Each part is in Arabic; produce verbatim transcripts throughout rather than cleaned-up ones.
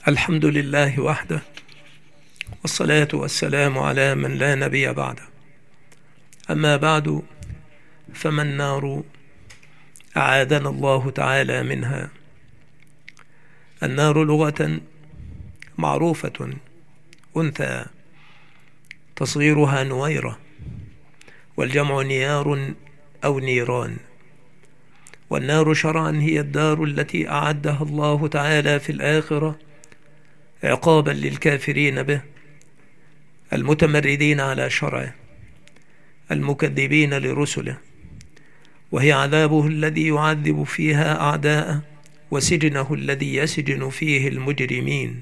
الحمد لله وحده، والصلاة والسلام على من لا نبي بعده. أما بعد، فما النار أعاذنا الله تعالى منها. النار لغة معروفة أنثى تصغيرها نويرة، والجمع نيار أو نيران. والنار شرعا هي الدار التي أعدها الله تعالى في الآخرة عقابا للكافرين به، المتمردين على شرعه، المكذبين لرسله، وهي عذابه الذي يعذب فيها أعداءه، وسجنه الذي يسجن فيه المجرمين.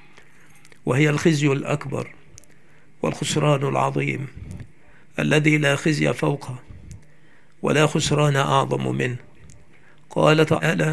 وهي الخزي الأكبر والخسران العظيم الذي لا خزي فوقه ولا خسران أعظم منه. قال تعالى: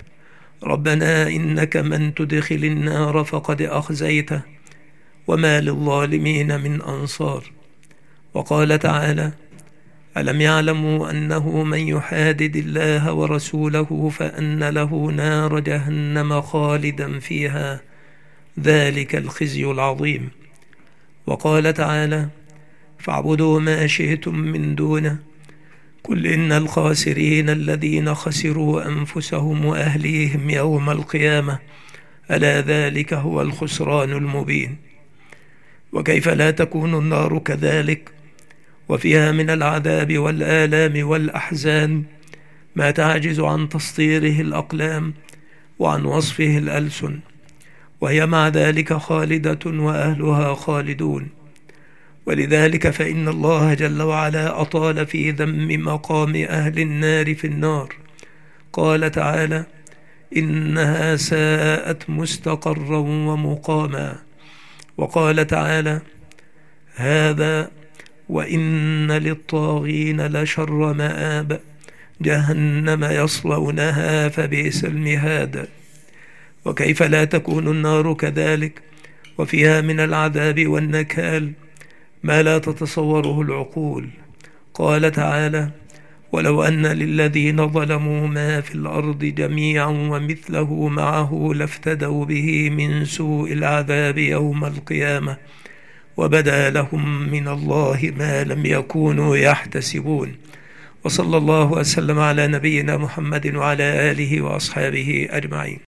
ربنا إنك من تدخل النار فقد أخزيته وما للظالمين من أنصار. وقال تعالى: ألم يعلموا أنه من يحادد الله ورسوله فأن له نار جهنم خالدا فيها ذلك الخزي العظيم. وقال تعالى: فاعبدوا ما شئتم من دونه قل إن الخاسرين الذين خسروا أنفسهم وأهليهم يوم القيامة ألا ذلك هو الخسران المبين. وكيف لا تكون النار كذلك وفيها من العذاب والآلام والأحزان ما تعجز عن تسطيره الأقلام وعن وصفه الألسن، وهي مع ذلك خالدة وأهلها خالدون. ولذلك فإن الله جل وعلا أطال في ذم مقام أهل النار في النار. قال تعالى: إنها ساءت مستقرا ومقاما. وقال تعالى: هذا وإن للطاغين لشر مآب جهنم يصلونها فبئس المهاد. وكيف لا تكون النار كذلك وفيها من العذاب والنكال ما لا تتصوره العقول. قال تعالى: ولو أن للذين ظلموا ما في الأرض جميعا ومثله معه لافتدوا به من سوء العذاب يوم القيامة وبدا لهم من الله ما لم يكونوا يحتسبون. وصلى الله وسلم على نبينا محمد وعلى آله وأصحابه أجمعين.